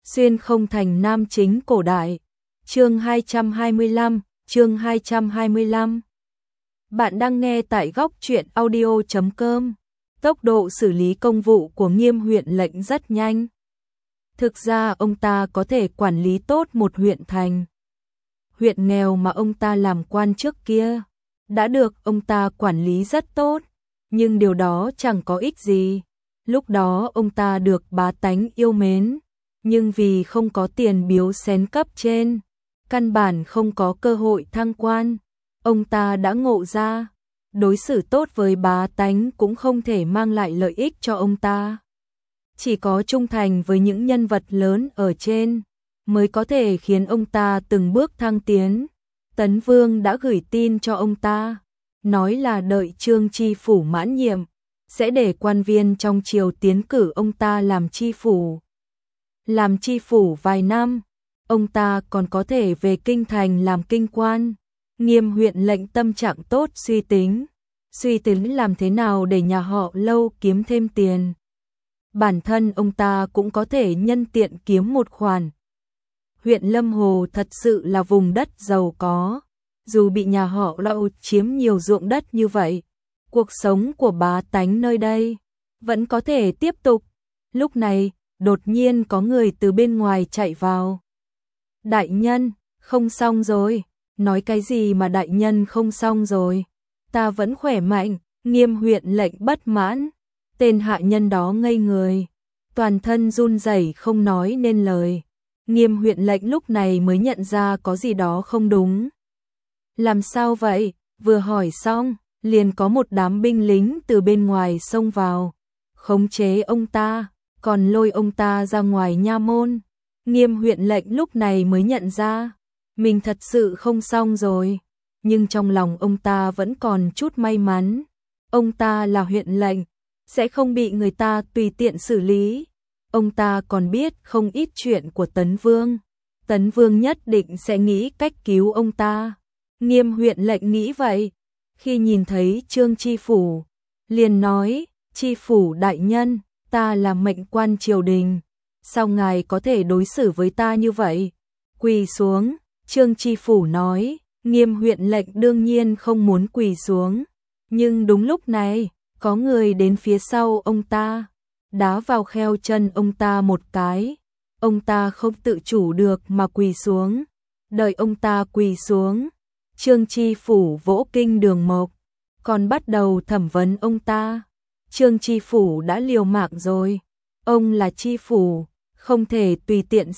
Xuyên không thành nam chính cổ đại. Chương 225, chương 225. Bạn đang nghe tại góc truyện audio.com. Tốc độ xử lý công vụ của Nghiêm huyện lệnh rất nhanh. Thực ra ông ta có thể quản lý tốt một huyện thành. Huyện nghèo mà ông ta làm quan trước kia đã được ông ta quản lý rất tốt, nhưng điều đó chẳng có ích gì. Lúc đó ông ta được bá tánh yêu mến, nhưng vì không có tiền biếu xén cấp trên, căn bản không có cơ hội thăng quan. Ông ta đã ngộ ra, đối xử tốt với bá tánh cũng không thể mang lại lợi ích cho ông ta. Chỉ có trung thành với những nhân vật lớn ở trên mới có thể khiến ông ta từng bước thăng tiến. Tấn Vương đã gửi tin cho ông ta, nói là đợi Trương tri phủ mãn nhiệm, sẽ để quan viên trong triều tiến cử ông ta làm tri phủ. Làm tri phủ vài năm, ông ta còn có thể về kinh thành làm kinh quan. Nghiêm huyện lệnh tâm trạng tốt suy tính làm thế nào để nhà họ Lâu kiếm thêm tiền. Bản thân ông ta cũng có thể nhân tiện kiếm một khoản. Huyện Lâm Hồ thật sự là vùng đất giàu có, dù bị nhà họ Lâu chiếm nhiều ruộng đất như vậy, cuộc sống của bá tánh nơi đây vẫn có thể tiếp tục. Lúc này, đột nhiên có người từ bên ngoài chạy vào. Đại nhân, không xong rồi. Nói cái gì mà đại nhân không xong rồi? Ta vẫn khỏe mạnh. Nghiêm huyện lệnh bất mãn. Tên hạ nhân đó ngây người, toàn thân run rẩy không nói nên lời. Nghiêm huyện lệnh lúc này mới nhận ra có gì đó không đúng. Làm sao vậy? Vừa hỏi xong, liền có một đám binh lính từ bên ngoài xông vào, khống chế ông ta, còn lôi ông ta ra ngoài nha môn. Nghiêm huyện lệnh lúc này mới nhận ra, mình thật sự không xong rồi, nhưng trong lòng ông ta vẫn còn chút may mắn. Ông ta là huyện lệnh, sẽ không bị người ta tùy tiện xử lý. Ông ta còn biết không ít chuyện của Tấn Vương. Tấn Vương nhất định sẽ nghĩ cách cứu ông ta. Nghiêm huyện lệnh nghĩ vậy. Khi nhìn thấy Trương tri phủ, liền nói, tri phủ đại nhân, ta là mệnh quan triều đình, sao ngài có thể đối xử với ta như vậy? Quỳ xuống. Trương tri phủ nói. Nghiêm huyện lệnh đương nhiên không muốn quỳ xuống, nhưng đúng lúc này, có người đến phía sau ông ta, đá vào kheo chân ông ta một cái. Ông ta không tự chủ được mà quỳ xuống. Đợi ông ta quỳ xuống, Trương tri phủ vỗ kinh Đường Mộc, còn bắt đầu thẩm vấn ông ta. Trương tri phủ đã liều mạng rồi, ông là tri phủ, không thể tùy tiện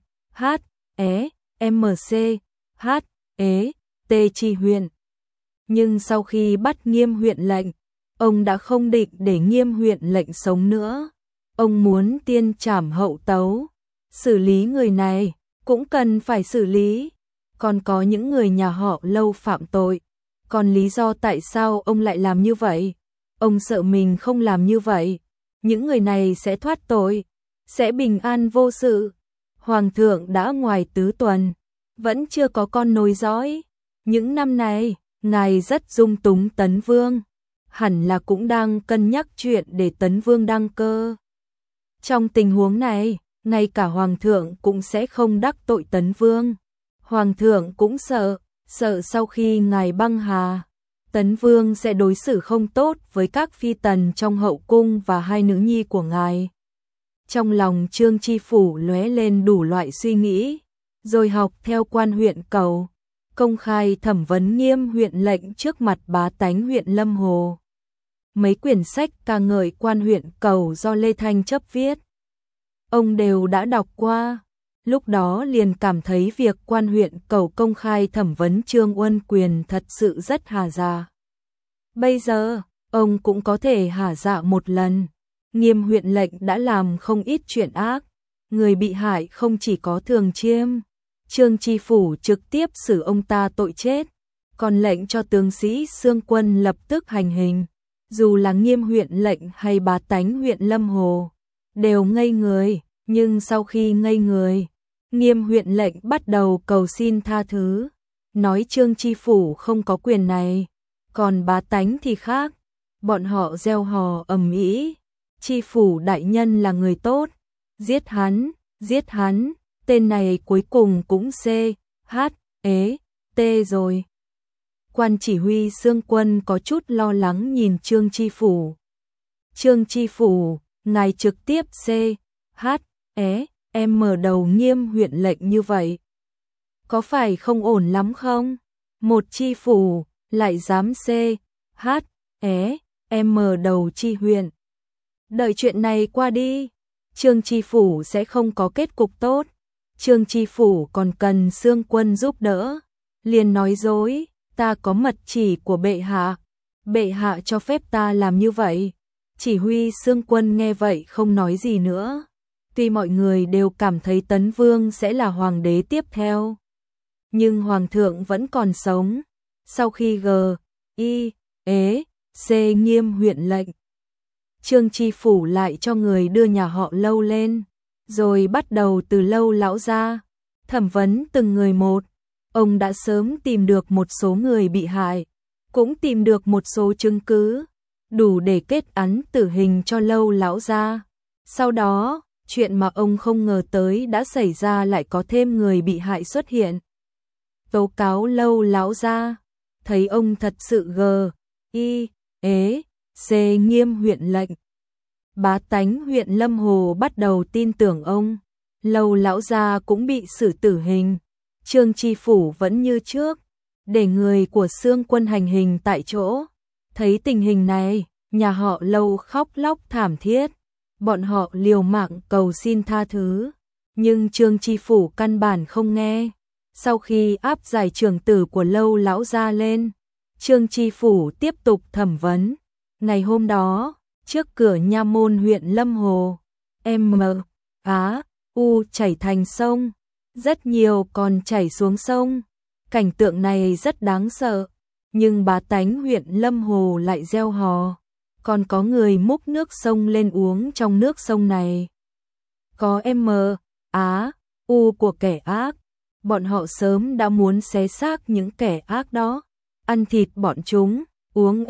T tri huyện. Nhưng sau khi bắt Nghiêm huyện lệnh, ông đã không định để Nghiêm huyện lệnh sống nữa. Ông muốn tiên trảm hậu tấu, xử lý người này cũng cần phải xử lý. Còn có những người nhà họ Lâu phạm tội, còn lý do tại sao ông lại làm như vậy? Ông sợ mình không làm như vậy, những người này sẽ thoát tội, sẽ bình an vô sự. Hoàng thượng đã ngoài tứ tuần, vẫn chưa có con nối dõi. Những năm này, ngài rất dung túng Tấn Vương, hẳn là cũng đang cân nhắc chuyện để Tấn Vương đăng cơ. Trong tình huống này, ngay cả Hoàng thượng cũng sẽ không đắc tội Tấn Vương. Hoàng thượng cũng sợ sau khi ngài băng hà, Tấn Vương sẽ đối xử không tốt với các phi tần trong hậu cung và hai nữ nhi của ngài. Trong lòng Trương tri phủ lóe lên đủ loại suy nghĩ, rồi học theo quan huyện Cầu, công khai thẩm vấn Nghiêm huyện lệnh trước mặt bá tánh huyện Lâm Hồ. Mấy quyển sách ca ngợi quan huyện Cầu do Lê Thanh Chấp viết, ông đều đã đọc qua. Lúc đó liền cảm thấy việc quan huyện Cầu công khai thẩm vấn Trương Uân Quyền thật sự rất hà dạ. Bây giờ, ông cũng có thể hà dạ một lần. Nghiêm huyện lệnh đã làm không ít chuyện ác, người bị hại không chỉ có Thường Chiêm. Trương tri phủ trực tiếp xử ông ta tội chết, còn lệnh cho tướng sĩ Xương Quân lập tức hành hình. Dù là Nghiêm huyện lệnh hay bá tánh huyện Lâm Hồ, đều ngây người, nhưng sau khi ngây người, Nghiêm huyện lệnh bắt đầu cầu xin tha thứ, nói Trương tri phủ không có quyền này, còn bá tánh thì khác. Bọn họ reo hò ầm ĩ, tri phủ đại nhân là người tốt, giết hắn. Giết hắn, tên này cuối cùng cũng T rồi. Quan chỉ huy Xương Quân có chút lo lắng nhìn Trương Chi Phủ. Trương Chi Phủ, ngài trực tiếp đầu nghiêm huyện lệnh như vậy. Có phải không ổn lắm không? Một chi phủ, lại dám đầu chi huyện. Đợi chuyện này qua đi, Trương Chi Phủ sẽ không có kết cục tốt. Trương Chi Phủ còn cần Xương Quân giúp đỡ. Liền nói dối, ta có mật chỉ của bệ hạ. Bệ hạ cho phép ta làm như vậy. Chỉ huy Xương Quân nghe vậy không nói gì nữa. Tuy mọi người đều cảm thấy Tấn Vương sẽ là hoàng đế tiếp theo, nhưng hoàng thượng vẫn còn sống. Sau khi nghiêm huyện lệnh, Trương Chi Phủ lại cho người đưa nhà họ Lâu lên, rồi bắt đầu từ Lâu lão gia thẩm vấn từng người một. Ông đã sớm tìm được một số người bị hại, cũng tìm được một số chứng cứ đủ để kết án tử hình cho Lâu lão gia. Sau đó, chuyện mà ông không ngờ tới đã xảy ra, lại có thêm người bị hại xuất hiện. Tố cáo Lâu lão gia, thấy ông thật sự nghiêm huyện lệnh. Bá tánh huyện Lâm Hồ bắt đầu tin tưởng ông. Lâu lão gia cũng bị xử tử hình. Trương Chi Phủ vẫn như trước, để người của Xương Quân hành hình tại chỗ. Thấy tình hình này, nhà họ Lâu khóc lóc thảm thiết. Bọn họ liều mạng cầu xin tha thứ, nhưng Trương Chi Phủ căn bản không nghe. Sau khi áp giải trưởng tử của Lâu lão gia lên, Trương Chi Phủ tiếp tục thẩm vấn. Ngày hôm đó, trước cửa nha môn huyện Lâm Hồ, chảy thành sông, rất nhiều còn chảy xuống sông. Cảnh tượng này rất đáng sợ, nhưng bá tánh huyện Lâm Hồ lại reo hò. Còn có người múc nước sông lên uống trong nước sông này. Có của kẻ ác. Bọn họ sớm đã muốn xé xác những kẻ ác đó, ăn thịt bọn chúng, uống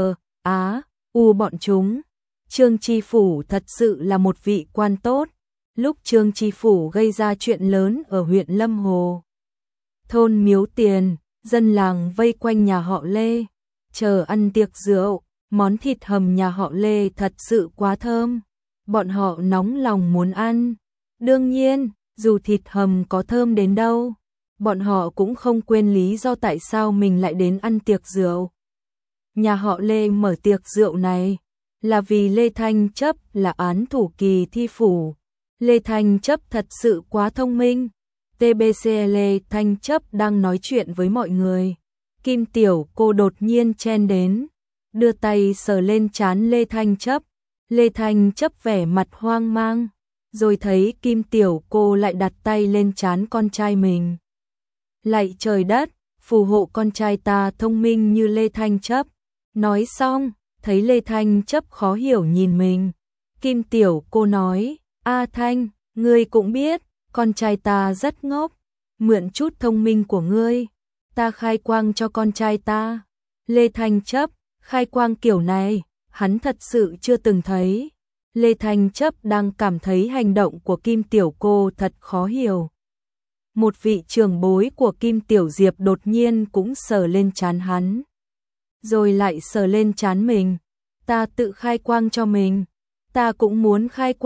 bọn chúng. Trương Chi Phủ thật sự là một vị quan tốt. Lúc Trương Chi Phủ gây ra chuyện lớn ở huyện Lâm Hồ, thôn Miếu Tiền, dân làng vây quanh nhà họ Lê, chờ ăn tiệc rượu. Món thịt hầm nhà họ Lê thật sự quá thơm, bọn họ nóng lòng muốn ăn. Đương nhiên, dù thịt hầm có thơm đến đâu, bọn họ cũng không quên lý do tại sao mình lại đến ăn tiệc rượu. Nhà họ Lê mở tiệc rượu này là vì Lê Thanh Chấp là án thủ kỳ thi phủ. Lê Thanh Chấp thật sự quá thông minh. TBC Lê Thanh Chấp đang nói chuyện với mọi người. Kim Tiểu Cô đột nhiên chen đến, đưa tay sờ lên trán Lê Thanh Chấp. Lê Thanh Chấp vẻ mặt hoang mang, rồi thấy Kim Tiểu Cô lại đặt tay lên trán con trai mình. Lạy trời đất, phù hộ con trai ta thông minh như Lê Thanh Chấp. Nói xong, thấy Lê Thanh Chấp khó hiểu nhìn mình. Kim Tiểu Cô nói, A Thanh, ngươi cũng biết, con trai ta rất ngốc. Mượn chút thông minh của ngươi, ta khai quang cho con trai ta. Lê Thanh Chấp, khai quang kiểu này, hắn thật sự chưa từng thấy. Lê Thanh Chấp đang cảm thấy hành động của Kim Tiểu Cô thật khó hiểu. Một vị trưởng bối của Kim Tiểu Diệp đột nhiên cũng sờ lên trán hắn, rồi lại sờ lên trán mình. Ta tự khai quang cho mình, ta cũng muốn khai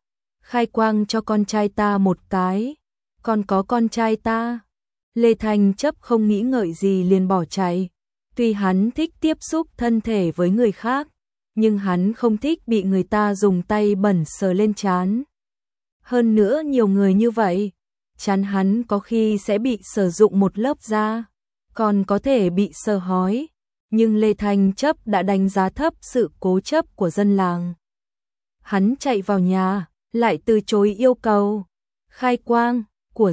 quang cho con trai ta một cái, còn có con trai ta. Lê Thanh Chấp không nghĩ ngợi gì liền bỏ chạy. Tuy hắn thích tiếp xúc thân thể với người khác, nhưng hắn không thích bị người ta dùng tay bẩn sờ lên trán. Hơn nữa nhiều người như vậy, trán hắn có khi sẽ bị sử dụng một lớp da, còn có thể bị sờ hói. Nhưng Lê Thanh Chấp đã đánh giá thấp sự cố chấp của dân làng. Hắn chạy vào nhà, lại từ chối yêu cầu khai quang của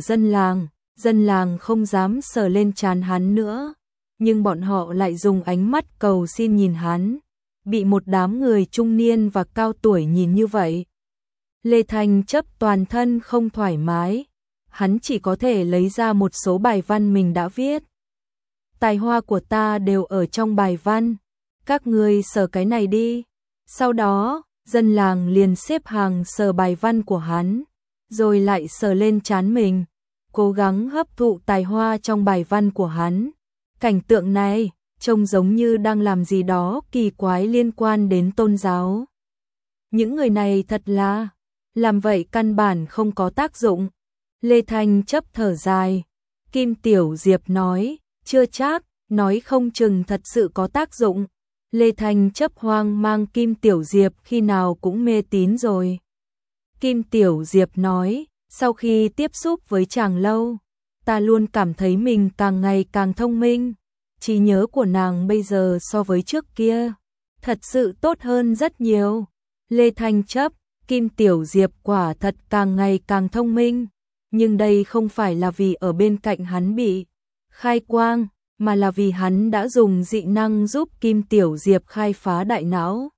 dân làng không dám sờ lên trán hắn nữa. Nhưng bọn họ lại dùng ánh mắt cầu xin nhìn hắn. Bị một đám người trung niên và cao tuổi nhìn như vậy, Lê Thanh Chấp toàn thân không thoải mái. Hắn chỉ có thể lấy ra một số bài văn mình đã viết. Tài hoa của ta đều ở trong bài văn, các ngươi sờ cái này đi. Sau đó, dân làng liền xếp hàng sờ bài văn của hắn. rồi lại sờ lên trán mình, cố gắng hấp thụ tài hoa trong bài văn của hắn. Cảnh tượng này trông giống như đang làm gì đó kỳ quái liên quan đến tôn giáo. Những người này thật là, làm vậy căn bản không có tác dụng. Lê Thanh Chấp thở dài. Kim Tiểu Diệp nói, chưa chắc, nói không chừng thật sự có tác dụng. Lê Thanh Chấp hoang mang Kim Tiểu Diệp khi nào cũng mê tín rồi. Kim Tiểu Diệp nói, sau khi tiếp xúc với chàng lâu, ta luôn cảm thấy mình càng ngày càng thông minh. Trí nhớ của nàng bây giờ so với trước kia, thật sự tốt hơn rất nhiều. Lê Thanh Chấp, Kim Tiểu Diệp quả thật càng ngày càng thông minh. Nhưng đây không phải là vì ở bên cạnh hắn bị khai quang, mà là vì hắn đã dùng dị năng giúp Kim Tiểu Diệp khai phá đại não.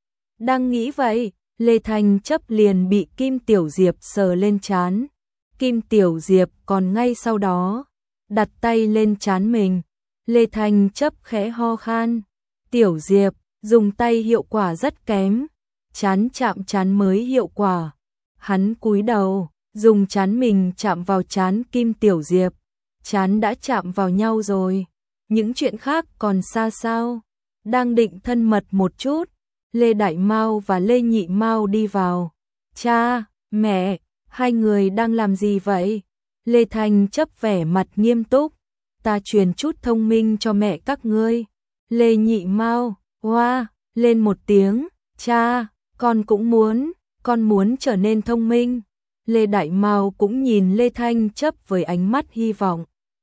Đang nghĩ vậy, Lê Thanh Chấp liền bị Kim Tiểu Diệp sờ lên trán. Kim Tiểu Diệp còn ngay sau đó đặt tay lên trán mình. Lê Thanh Chấp khẽ ho khan. Tiểu Diệp, dùng tay hiệu quả rất kém. Trán chạm trán mới hiệu quả. Hắn cúi đầu, dùng trán mình chạm vào trán Kim Tiểu Diệp. Trán đã chạm vào nhau rồi. Những chuyện khác còn xa sao? Đang định thân mật một chút, Lê Đại Mao và Lê Nhị Mao đi vào. Cha, mẹ, hai người đang làm gì vậy? Lê Thanh Chấp vẻ mặt nghiêm túc. Ta truyền chút thông minh cho mẹ các ngươi. Lê Nhị Mao, hoa, lên một tiếng. Cha, con cũng muốn, con muốn trở nên thông minh. Lê Đại Mao cũng nhìn Lê Thanh Chấp với ánh mắt hy vọng.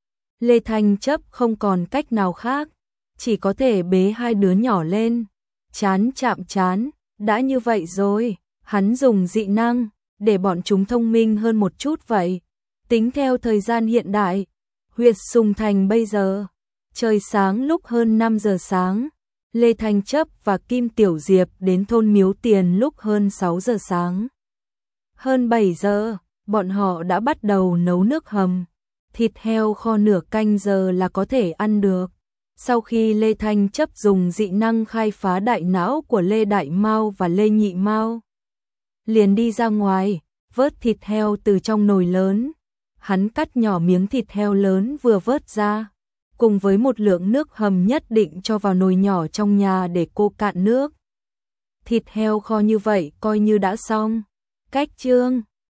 Lê Thanh Chấp không còn cách nào khác, chỉ có thể bế hai đứa nhỏ lên. Chán chạm chán, đã như vậy rồi, hắn dùng dị năng để bọn chúng thông minh hơn một chút vậy. Tính theo thời gian hiện đại, huyệt Sùng Thành bây giờ, trời sáng lúc hơn 5 giờ sáng. Lê Thanh Chấp và Kim Tiểu Diệp đến thôn Miếu Tiền lúc hơn 6 giờ sáng. Hơn 7 giờ, bọn họ đã bắt đầu nấu nước hầm. Thịt heo kho nửa canh giờ là có thể ăn được. Sau khi Lê Thanh Chấp dùng dị năng khai phá đại não của Lê Đại Mao và Lê Nhị Mao, liền đi ra ngoài, vớt thịt heo từ trong nồi lớn. Hắn cắt nhỏ miếng thịt heo lớn vừa vớt ra, cùng với một lượng nước hầm nhất định cho vào nồi nhỏ trong nhà để cô cạn nước. Thịt heo kho như vậy coi như đã xong. Cách chương